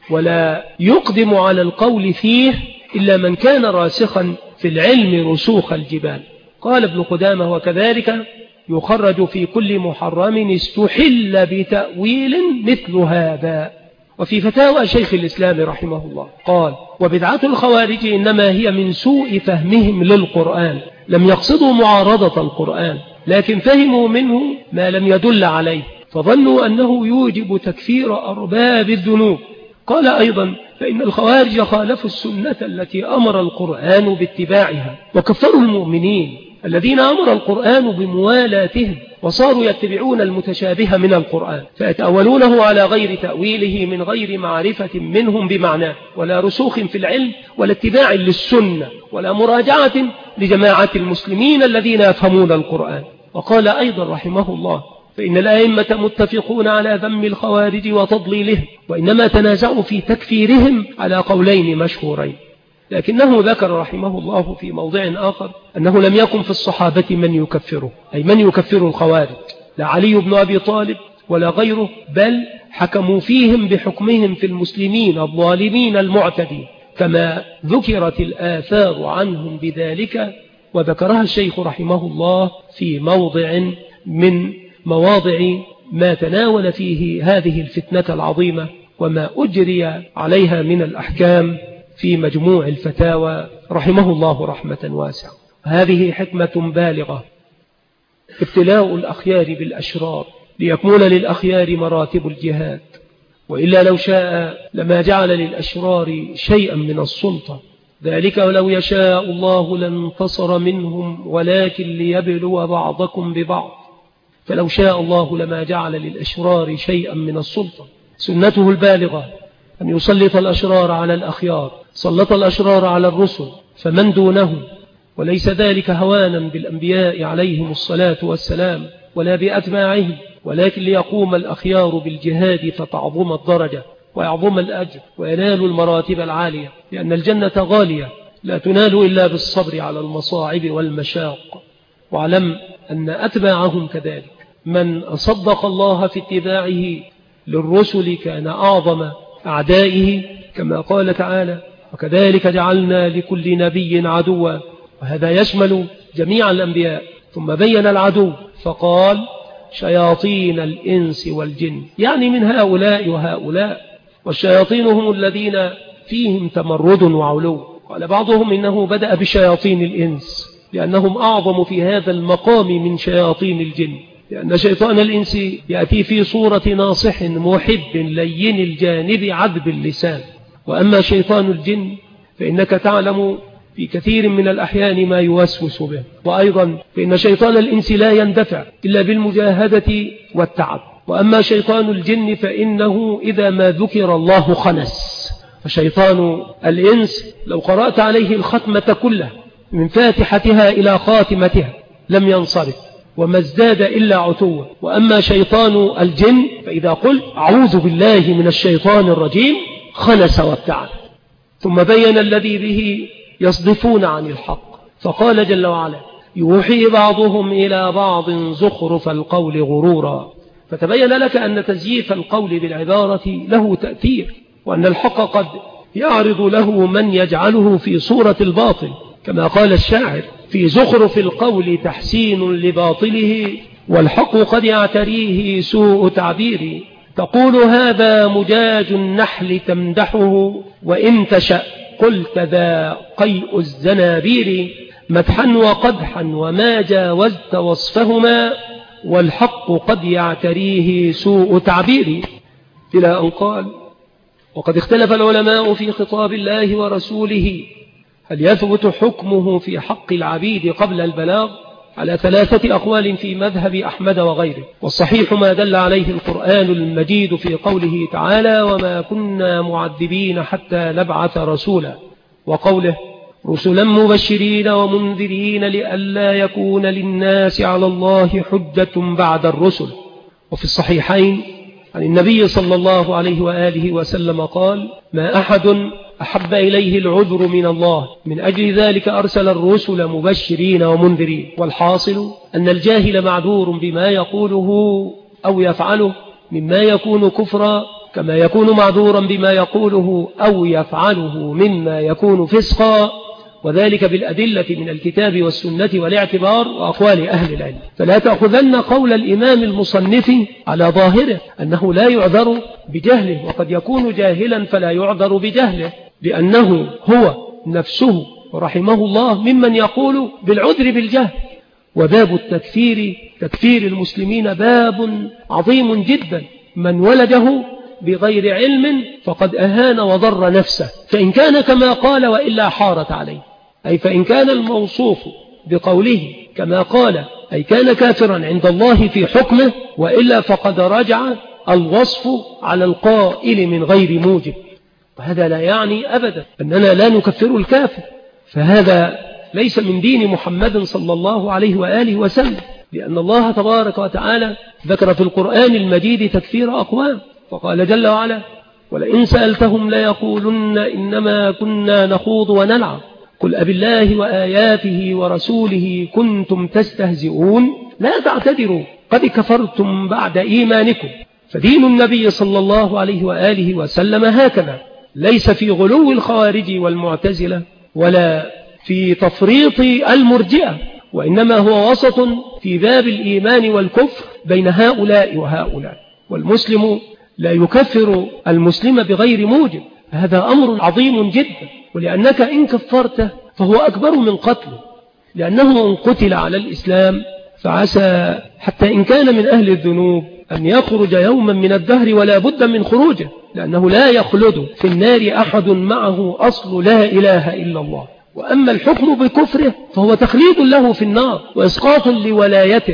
ولا يقدم على القول فيه إلا من كان راسخا في العلم رسوخ الجبال. قال ابن قدامة: وكذلك يخرج في كل محرم استحل بتأويل مثل هذا. وفي فتاوى شيخ الإسلام رحمه الله قال: وبدعة الخوارج إنما هي من سوء فهمهم للقرآن، لم يقصدوا معارضة القرآن، لكن فهموا منه ما لم يدل عليه، فظنوا أنه يوجب تكفير أرباب الذنوب. قال أيضا: فإن الخوارج خالفوا السنة التي أمر القرآن باتباعها، وكفروا المؤمنين الذين أمر القرآن بموالاتهم، وصاروا يتبعون المتشابه من القرآن فيتأولونه على غير تأويله من غير معرفة منهم بمعناه، ولا رسوخ في العلم، ولا اتباع للسنة، ولا مراجعة لجماعة المسلمين الذين يفهمون القرآن. وقال أيضا رحمه الله: فإن الأئمة متفقون على ذم الخوارج وتضليلهم، وإنما تنازعوا في تكفيرهم على قولين مشهورين. لكنه ذكر رحمه الله في موضع آخر أنه لم يكن في الصحابة من يكفره، أي من يكفر الخوارج، لا علي بن أبي طالب ولا غيره، بل حكموا فيهم بحكمهم في المسلمين الظالمين المعتدين، كما ذكرت الآثار عنهم بذلك، وذكرها الشيخ رحمه الله في موضع من مواضع ما تناول فيه هذه الفتنة العظيمة وما أجري عليها من الأحكام في مجموع الفتاوى رحمه الله رحمة واسعة. هذه حكمة بالغة، ابتلاء الأخيار بالأشرار ليكمل للأخيار مراتب الجهاد، وإلا لو شاء لما جعل للأشرار شيئا من السلطة، ذلك ولو يشاء الله لانتصر منهم ولكن ليبلو بعضكم ببعض. فلو شاء الله لما جعل للأشرار شيئا من السلطة. سنته البالغة أن يسلط الأشرار على الأخيار، سلط الأشرار على الرسل فمن دونه، وليس ذلك هوانا بالأنبياء عليهم الصلاة والسلام ولا بأتباعهم، ولكن ليقوم الأخيار بالجهاد فتعظم الدرجة ويعظم الأجر وينال المراتب العالية، لأن الجنة غالية لا تنال إلا بالصبر على المصاعب والمشاق. واعلم أن أتباعهم كذلك، من صدق الله في اتباعه للرسل كان أعظم أعدائه، كما قال تعالى: وكذلك جعلنا لكل نبي عدوا، وهذا يشمل جميع الأنبياء. ثم بين العدو فقال: شياطين الإنس والجن، يعني من هؤلاء وهؤلاء، والشياطين هم الذين فيهم تمرد وعلو. قال بعضهم إنه بدأ بشياطين الإنس لأنهم أعظم في هذا المقام من شياطين الجن، لأن شيطان الإنس يأتي في صورة ناصح محب لين الجانب عذب اللسان، وأما شيطان الجن فإنك تعلم في كثير من الأحيان ما يوسوس به. وأيضا فإن شيطان الإنس لا يندفع إلا بالمجاهدة والتعب، وأما شيطان الجن فإنه إذا ما ذكر الله خنس. فشيطان الإنس لو قرأت عليه الختمة كلها من فاتحتها إلى خاتمتها لم ينصرف وما ازداد إلا عتوا. وأما شيطان الجن فإذا قلت أعوذ بالله من الشيطان الرجيم خنس وابتعد. ثم بين الذي به يصدفون عن الحق فقال جل وعلا يوحي بعضهم إلى بعض زخرف القول غرورا. فتبين لك أن تزييف القول بالعبارة له تأثير، وأن الحق قد يعرض له من يجعله في صورة الباطل، كما قال الشاعر في زخرف القول تحسين لباطله والحق قد يعتريه سوء تعبير. تقول هذا مجاج النحل تمدحه وإن تشأ قلت ذا قيء الزنابير. مدحا وقدحا وما جاوزت وصفهما والحق قد يعتريه سوء تعبير. إلى أن قال وقد اختلف العلماء في خطاب الله ورسوله هل يثبت حكمه في حق العبيد قبل البلاغ على 3 أقوال في مذهب أحمد وغيره. والصحيح ما دل عليه القرآن المجيد في قوله تعالى وما كنا معذبين حتى نبعث رسولا، وقوله رسلا مبشرين ومنذرين لئلا يكون للناس على الله حجة بعد الرسل. وفي الصحيحين عن النبي صلى الله عليه وآله وسلم قال ما أحد أحب إليه العذر من الله من أجل ذلك أرسل الرسل مبشرين ومنذرين. والحاصل أن الجاهل معذور بما يقوله أو يفعله مما يكون كفرا، كما يكون معذورا بما يقوله أو يفعله مما يكون فسقا، وذلك بالأدلة من الكتاب والسنة والاعتبار وأقوال أهل العلم. فلا تأخذن قول الإمام المصنف على ظاهره أنه لا يعذر بجهله، وقد يكون جاهلا فلا يعذر بجهله، لأنه هو نفسه رحمه الله ممن يقول بالعذر بالجهل. وباب التكفير تكفير المسلمين باب عظيم جدا، من ولده بغير علم فقد أهان وضر نفسه، فإن كان كما قال وإلا حارت عليه، أي فإن كان الموصوف بقوله كما قال أي كان كافرا عند الله في حكمه، وإلا فقد رجع الوصف على القائل من غير موجب. وهذا لا يعني أبدا أننا لا نكفر الكافر، فهذا ليس من دين محمد صلى الله عليه وآله وسلم، لأن الله تبارك وتعالى ذكر في القرآن المجيد تكفير أقوام، فقال جل وعلا ولئن سألتهم ليقولن إنما كنا نخوض ونلعب قل أبالله وآياته ورسوله كنتم تستهزئون لا تعتذروا قد كفرتم بعد إيمانكم. فدين النبي صلى الله عليه وآله وسلم هكذا، ليس في غلو الخوارج والمعتزلة ولا في تفريط المرجئة، وإنما هو وسط في باب الإيمان والكفر بين هؤلاء وهؤلاء. والمسلم لا يكفر المسلم بغير موجب، هذا أمر عظيم جدا، ولأنك إن كفرته فهو أكبر من قتله، لأنه إن قتل على الإسلام فعسى حتى إن كان من أهل الذنوب أن يخرج يوما من الدهر ولا بد من خروجه، لأنه لا يخلد في النار أحد معه أصل لا إله إلا الله. وأما الحكم بكفره فهو تخليد له في النار وإسقاط لولايته،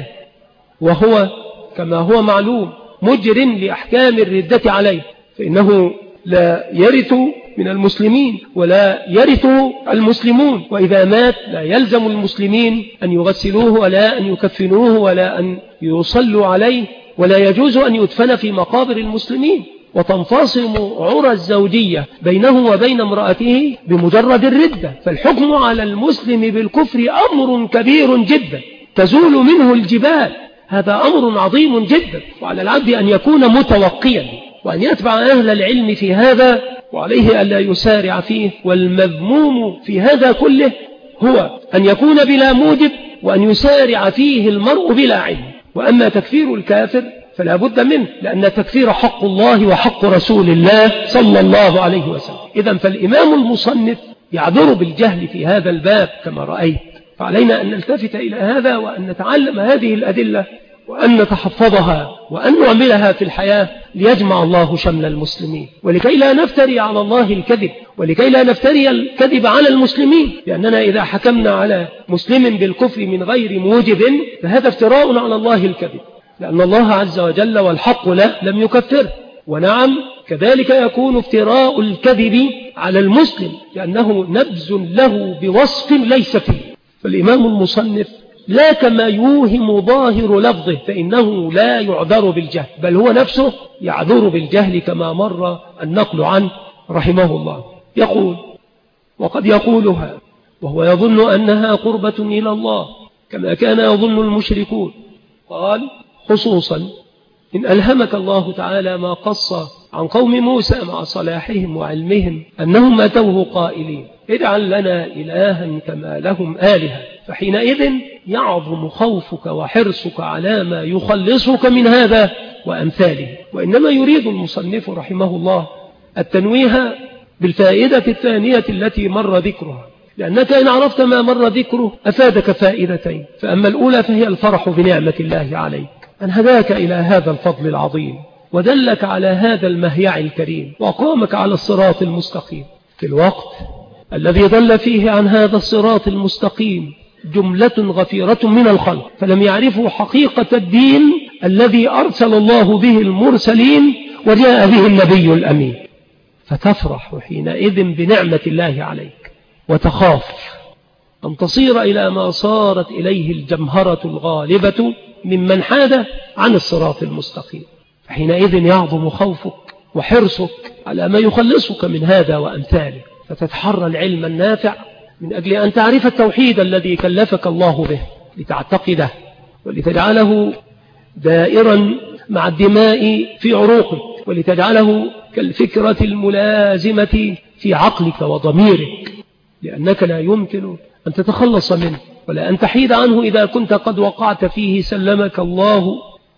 وهو كما هو معلوم مجر لأحكام الردة عليه، فإنه لا يرث من المسلمين ولا يرثه المسلمون، وإذا مات لا يلزم المسلمين أن يغسلوه ولا أن يكفنوه ولا أن يصلوا عليه، ولا يجوز أن يدفن في مقابر المسلمين. وتنفصم عرى الزوجية بينه وبين امرأته بمجرد الردة. فالحكم على المسلم بالكفر أمر كبير جدا تزول منه الجبال، هذا أمر عظيم جدا، وعلى العبد أن يكون متوقيا وأن يتبع أهل العلم في هذا، وعليه ألا يسارع فيه. والمذموم في هذا كله هو أن يكون بلا موجب وأن يسارع فيه المرء بلا علم. وأما تكفير الكافر فلا بد منه، لأن التكفير حق الله وحق رسول الله صلى الله عليه وسلم. إذن فالإمام المصنف يعذر بالجهل في هذا الباب كما رأيت، فعلينا أن نلتفت إلى هذا وأن نتعلم هذه الأدلة وأن نتحفظها وأن نعملها في الحياة ليجمع الله شمل المسلمين، ولكي لا نفتري على الله الكذب، ولكي لا نفتري الكذب على المسلمين، لأننا إذا حكمنا على مسلم بالكفر من غير موجب فهذا افتراء على الله الكذب. لأن الله عز وجل والحق له لم يكفره. ونعم كذلك يكون افتراء الكذب على المسلم لأنه نبذ له بوصف ليس فيه. فالإمام المصنف لا كما يوهم ظاهر لفظه فإنه لا يعذر بالجهل، بل هو نفسه يعذر بالجهل كما مر النقل عنه رحمه الله. يقول وقد يقولها وهو يظن أنها قربة إلى الله كما كان يظن المشركون. قال خصوصا إن ألهمك الله تعالى ما قص عن قوم موسى مع صلاحهم وعلمهم أنهم أتوه قائلين اجعل لنا إلها كما لهم آلهة، فحينئذ يعظم خوفك وحرصك على ما يخلصك من هذا وأمثاله. وإنما يريد المصنف رحمه الله التنويه بالفائدة الثانية التي مر ذكرها، لأنك إن عرفت ما مر ذكره أفادك فائدتين. فأما الأولى فهي الفرح بنعمة الله عليك أن هداك إلى هذا الفضل العظيم ودلك على هذا المهيع الكريم وأقامك على الصراط المستقيم في الوقت الذي ضل فيه عن هذا الصراط المستقيم جملة غفيرة من الخلق فلم يعرفوا حقيقة الدين الذي أرسل الله به المرسلين وجاء به النبي الأمين، فتفرح حينئذ بنعمة الله عليك وتخاف أن تصير إلى ما صارت إليه الجمهرة الغالبة ممن حاد عن الصراط المستقيم. فحينئذ يعظم خوفك وحرصك على ما يخلصك من هذا وأمثاله، فتتحرى العلم النافع من أجل أن تعرف التوحيد الذي كلفك الله به لتعتقده ولتجعله دائرا مع الدماء في عروقك ولتجعله كالفكرة الملازمة في عقلك وضميرك، لأنك لا يمكن أن تتخلص منه ولا أن تحيد عنه إذا كنت قد وقعت فيه سلمك الله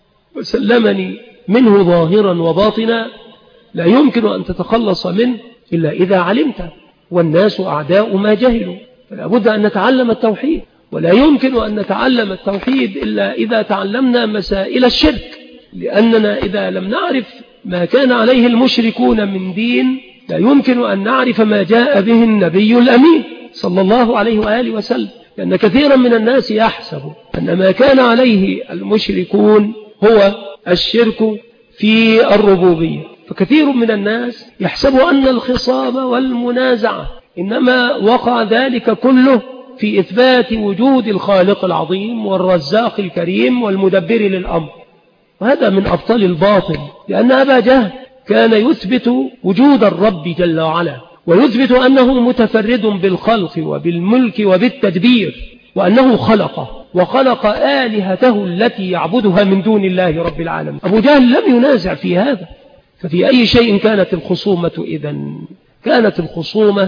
وسلمني منه ظاهرا وباطنا. لا يمكن أن تتخلص منه إلا إذا علمت، والناس أعداء ما جهلوا، فلا بد أن نتعلم التوحيد، ولا يمكن أن نتعلم التوحيد إلا إذا تعلمنا مسائل الشرك، لأننا إذا لم نعرف ما كان عليه المشركون من دين لا يمكن أن نعرف ما جاء به النبي الأمين صلى الله عليه وآله وسلم. لأن كثيرا من الناس يحسب أن ما كان عليه المشركون هو الشرك في الربوبية، فكثير من الناس يحسب أن الخصام والمنازعة إنما وقع ذلك كله في إثبات وجود الخالق العظيم والرزاق الكريم والمدبر للأمر، وهذا من أبطال الباطل. لأن أبا جهل كان يثبت وجود الرب جل وعلا ويثبت أنه متفرد بالخلق وبالملك وبالتدبير، وأنه خلقه وخلق آلهته التي يعبدها من دون الله رب العالمين. أبو جهل لم ينازع في هذا. ففي أي شيء كانت الخصومة إذن؟ كانت الخصومة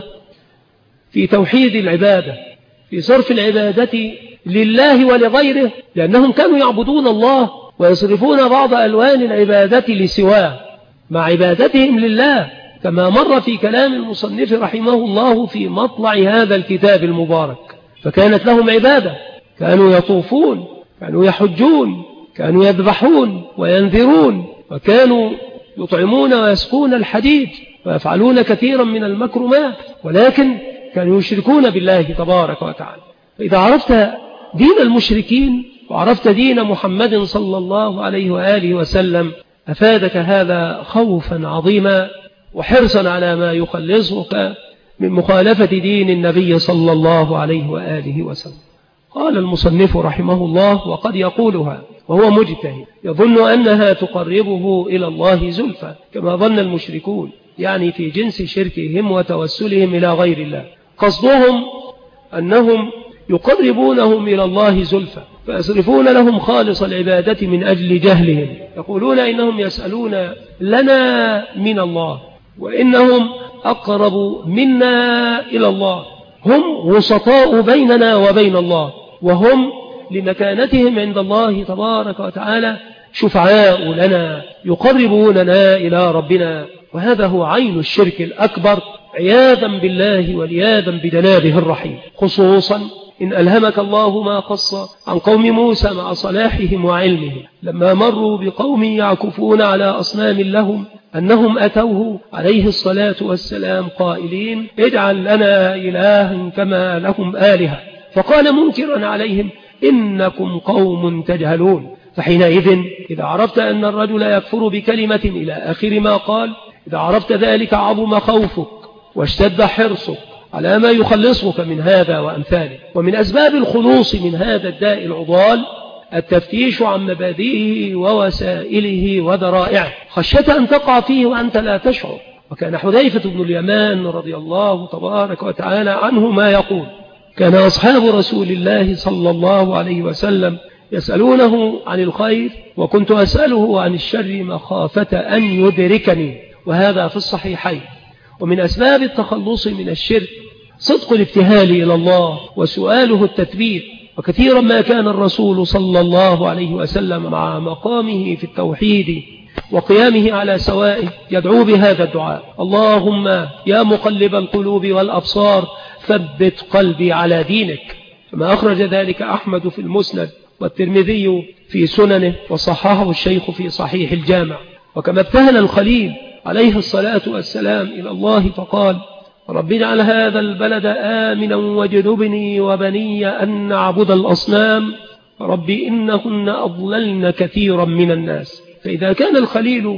في توحيد العبادة، في صرف العبادة لله ولغيره، لأنهم كانوا يعبدون الله ويصرفون بعض ألوان العبادة لسواه مع عبادتهم لله، كما مر في كلام المصنف رحمه الله في مطلع هذا الكتاب المبارك. فكانت لهم عبادة، كانوا يطوفون، كانوا يحجون، كانوا يذبحون وينذرون، وكانوا يطعمون ويسقون الحديد ويفعلون كثيرا من المكرمات، ولكن كانوا يشركون بالله تبارك وتعالى. فإذا عرفت دين المشركين وعرفت دين محمد صلى الله عليه وآله وسلم أفادك هذا خوفا عظيما وحرصا على ما يخلصك من مخالفة دين النبي صلى الله عليه وآله وسلم. قال المصنف رحمه الله وقد يقولها وهو مجتهد يظن أنها تقربه إلى الله زلفى كما ظن المشركون، يعني في جنس شركهم وتوسلهم إلى غير الله. قصدهم أنهم يقربونهم إلى الله زلفى فيصرفون لهم خالص العبادة من أجل جهلهم، يقولون إنهم يسألون لنا من الله وإنهم أقرب منا إلى الله، هم وسطاء بيننا وبين الله، وهم لمكانتهم عند الله تبارك وتعالى شفعاء لنا يقربوننا إلى ربنا. وهذا هو عين الشرك الأكبر عياذا بالله والعياذا بجنابه الرحيم، خصوصا إن ألهمك الله ما قص عن قوم موسى مع صلاحهم وعلمهم لما مروا بقوم يعكفون على أصنام لهم أنهم أتوه عليه الصلاة والسلام قائلين اجعل لنا إلها كما لهم آلهة، فقال منكرا عليهم إنكم قوم تجهلون. فحينئذ إذا عرفت أن الرجل يكفر بكلمة إلى آخر ما قال، إذا عرفت ذلك عظم خوفك واشتد حرصك على ما يخلصك من هذا وأمثاله. ومن أسباب الخلوص من هذا الداء العضال التفتيش عن مبادئه ووسائله وذرائعه خشية أن تقع فيه وأنت لا تشعر. وكان حذيفة بن اليمان رضي الله تبارك وتعالى عنه ما يقول: كان أصحاب رسول الله صلى الله عليه وسلم يسألونه عن الخير وكنت أسأله عن الشر مخافة أن يدركني، وهذا في الصحيحين. ومن أسباب التخلص من الشرك صدق الابتهال إلى الله وسؤاله التثبيت. وكثيرا ما كان الرسول صلى الله عليه وسلم مع مقامه في التوحيد وقيامه على سوائه يدعو بهذا الدعاء: اللهم يا مقلب القلوب والأبصار ثبت قلبي على دينك، كما أخرج ذلك أحمد في المسند والترمذي في سننه وصححه الشيخ في صحيح الجامع. وكما ابتهل الخليل عليه الصلاة والسلام إلى الله فقال: رب اجعل هذا البلد آمنا واجنبني وبني أن نعبد الأصنام رب إنهن أضللن كثيرا من الناس. فإذا كان الخليل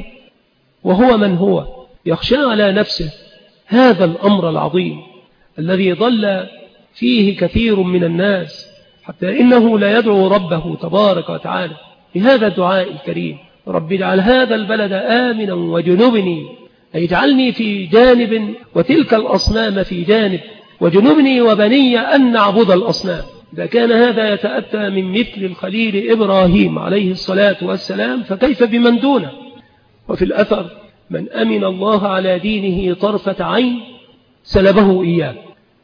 وهو من هو يخشى على نفسه هذا الأمر العظيم الذي ضل فيه كثير من الناس، حتى إنه لا يدعو ربه تبارك وتعالى بهذا الدعاء الكريم: رب اجعل هذا البلد آمنا وجنبني، أي اجعلني في جانب وتلك الأصنام في جانب، وجنبني وبني أن نعبد الأصنام. إذا كان هذا يتأتى من مثل الخليل إبراهيم عليه الصلاة والسلام فكيف بمن دونه؟ وفي الأثر: من أمن الله على دينه طرفة عين سلبه إياه.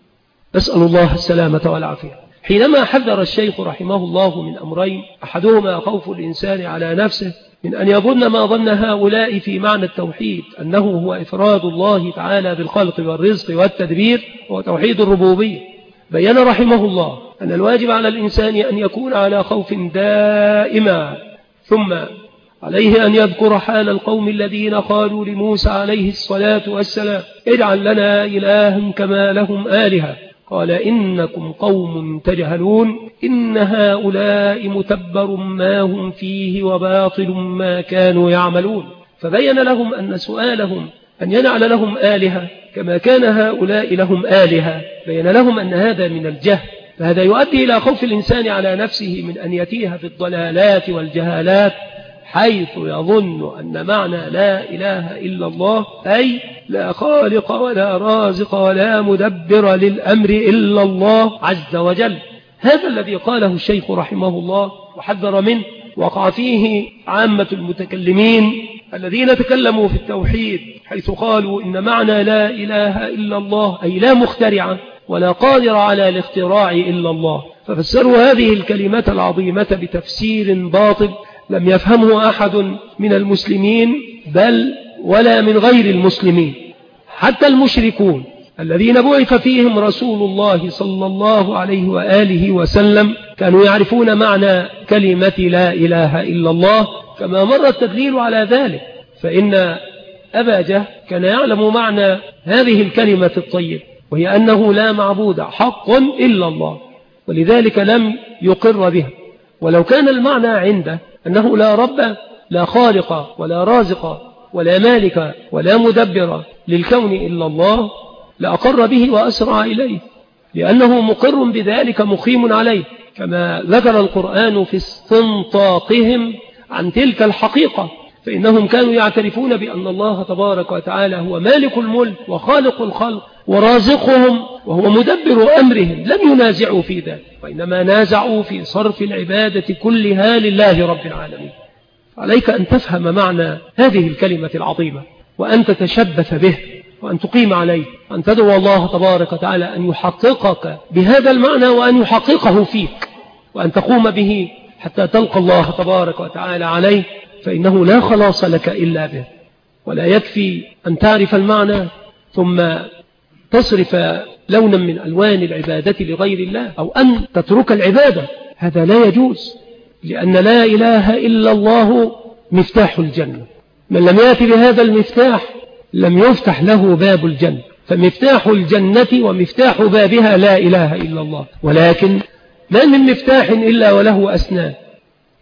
نسأل الله السلامة والعافية. حينما حذر الشيخ رحمه الله من أمرين: أحدهما خوف الإنسان على نفسه من أن يظن ما ظن هؤلاء في معنى التوحيد أنه هو إفراد الله تعالى بالخلق والرزق والتدبير وتوحيد الربوبية، بيّن رحمه الله أن الواجب على الإنسان أن يكون على خوف دائما، ثم عليه أن يذكر حال القوم الذين قالوا لموسى عليه الصلاة والسلام: اجعل لنا إلها كما لهم آلهة، قال إنكم قوم تجهلون إن هؤلاء متبر ما هم فيه وباطل ما كانوا يعملون. فبين لهم أن سؤالهم أن ينعل لهم آلهة كما كان هؤلاء لهم آلهة بين لهم أن هذا من الجهل، فهذا يؤدي إلى خوف الإنسان على نفسه من أن يتيه في الضلالات والجهالات، حيث يظن أن معنى لا إله إلا الله أي لا خالق ولا رازق ولا مدبر للأمر إلا الله عز وجل. هذا الذي قاله الشيخ رحمه الله وحذر منه، وقع فيه عامة المتكلمين الذين تكلموا في التوحيد، حيث قالوا إن معنى لا إله إلا الله أي لا مخترع ولا قادر على الاختراع إلا الله، ففسروا هذه الكلمة العظيمة بتفسير باطل لم يفهمه أحد من المسلمين بل ولا من غير المسلمين. حتى المشركون الذين بعث فيهم رسول الله صلى الله عليه وآله وسلم كانوا يعرفون معنى كلمة لا إله إلا الله، كما مر التدليل على ذلك. فإن أبا جهل كان يعلم معنى هذه الكلمة الطيبة، وهي أنه لا معبود حق إلا الله، ولذلك لم يقر بها. ولو كان المعنى عنده أنه لا رب لا خالق ولا رازق ولا مالك ولا مدبر للكون إلا الله لأقر به وأسرع إليه، لأنه مقر بذلك مقيم عليه، كما ذكر القرآن في استنطاقهم عن تلك الحقيقة. فإنهم كانوا يعترفون بأن الله تبارك وتعالى هو مالك الملك وخالق الخلق ورازقهم وهو مدبر أمرهم، لم ينازعوا في ذلك، وإنما نازعوا في صرف العبادة كلها لله رب العالمين. عليك أن تفهم معنى هذه الكلمة العظيمة، وأن تتشبث به، وأن تقيم عليه، وأن تدعو الله تبارك وتعالى أن يحققك بهذا المعنى وأن يحققه فيك، وأن تقوم به حتى تلقى الله تبارك وتعالى عليه، فإنه لا خلاص لك إلا به. ولا يكفي أن تعرف المعنى ثم تصرف لونا من ألوان العبادة لغير الله، أو أن تترك العبادة، هذا لا يجوز، لأن لا إله إلا الله مفتاح الجنة. من لم يأتي بهذا المفتاح لم يفتح له باب الجنة، فمفتاح الجنة ومفتاح بابها لا إله إلا الله. ولكن ما من مفتاح إلا وله أسنان،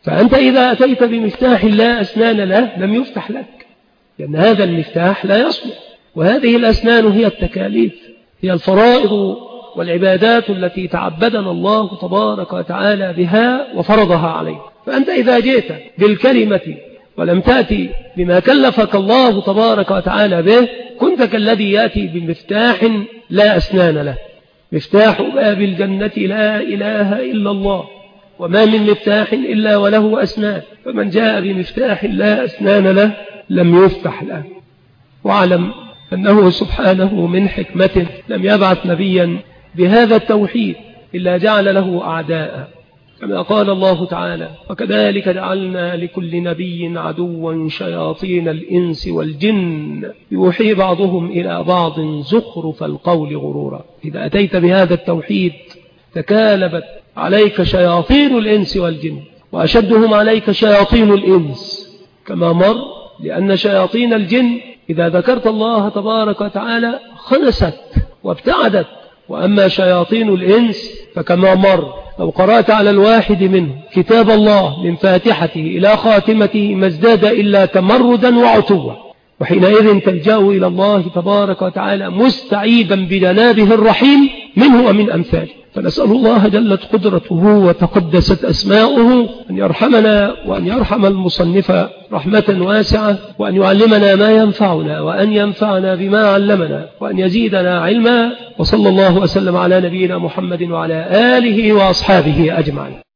فأنت إذا أتيت بمفتاح لا أسنان له لم يفتح لك، لأن هذا المفتاح لا يصلح. وهذه الأسنان هي التكاليف، هي الفرائض والعبادات التي تعبدنا الله تبارك وتعالى بها وفرضها عليه. فأنت إذا جئت بالكلمة ولم تأتي بما كلفك الله تبارك وتعالى به كنت كالذي يأتي بمفتاح لا أسنان له. مفتاح باب الجنة لا إله إلا الله، وما من مفتاح إلا وله أسنان، فمن جاء بمفتاح لا أسنان له لم يفتح له. واعلم أنه سبحانه من حكمته لم يبعث نبيا بهذا التوحيد إلا جعل له أعداء، كما قال الله تعالى: وكذلك جعلنا لكل نبي عدوا شياطين الإنس والجن يوحي بعضهم إلى بعض زخرف القول غرورا. إذا أتيت بهذا التوحيد تكالبت عليك شياطين الإنس والجن، وأشدهم عليك شياطين الإنس كما مر، لأن شياطين الجن إذا ذكرت الله تبارك وتعالى خنست وابتعدت، وأما شياطين الإنس فكما مر لو قرأت على الواحد منه كتاب الله من فاتحته إلى خاتمته ما ازداد إلا تمردا وعتوا، وحينئذ تلجأ إلى الله تبارك وتعالى مستعيدا بجنابه الرحيم منه ومن أمثاله. فنسأل الله جلت قدرته وتقدست أسماؤه أن يرحمنا وأن يرحم المصنف رحمة واسعة، وأن يعلمنا ما ينفعنا، وأن ينفعنا بما علمنا، وأن يزيدنا علما. وصلى الله وسلم على نبينا محمد وعلى آله وأصحابه أجمعين.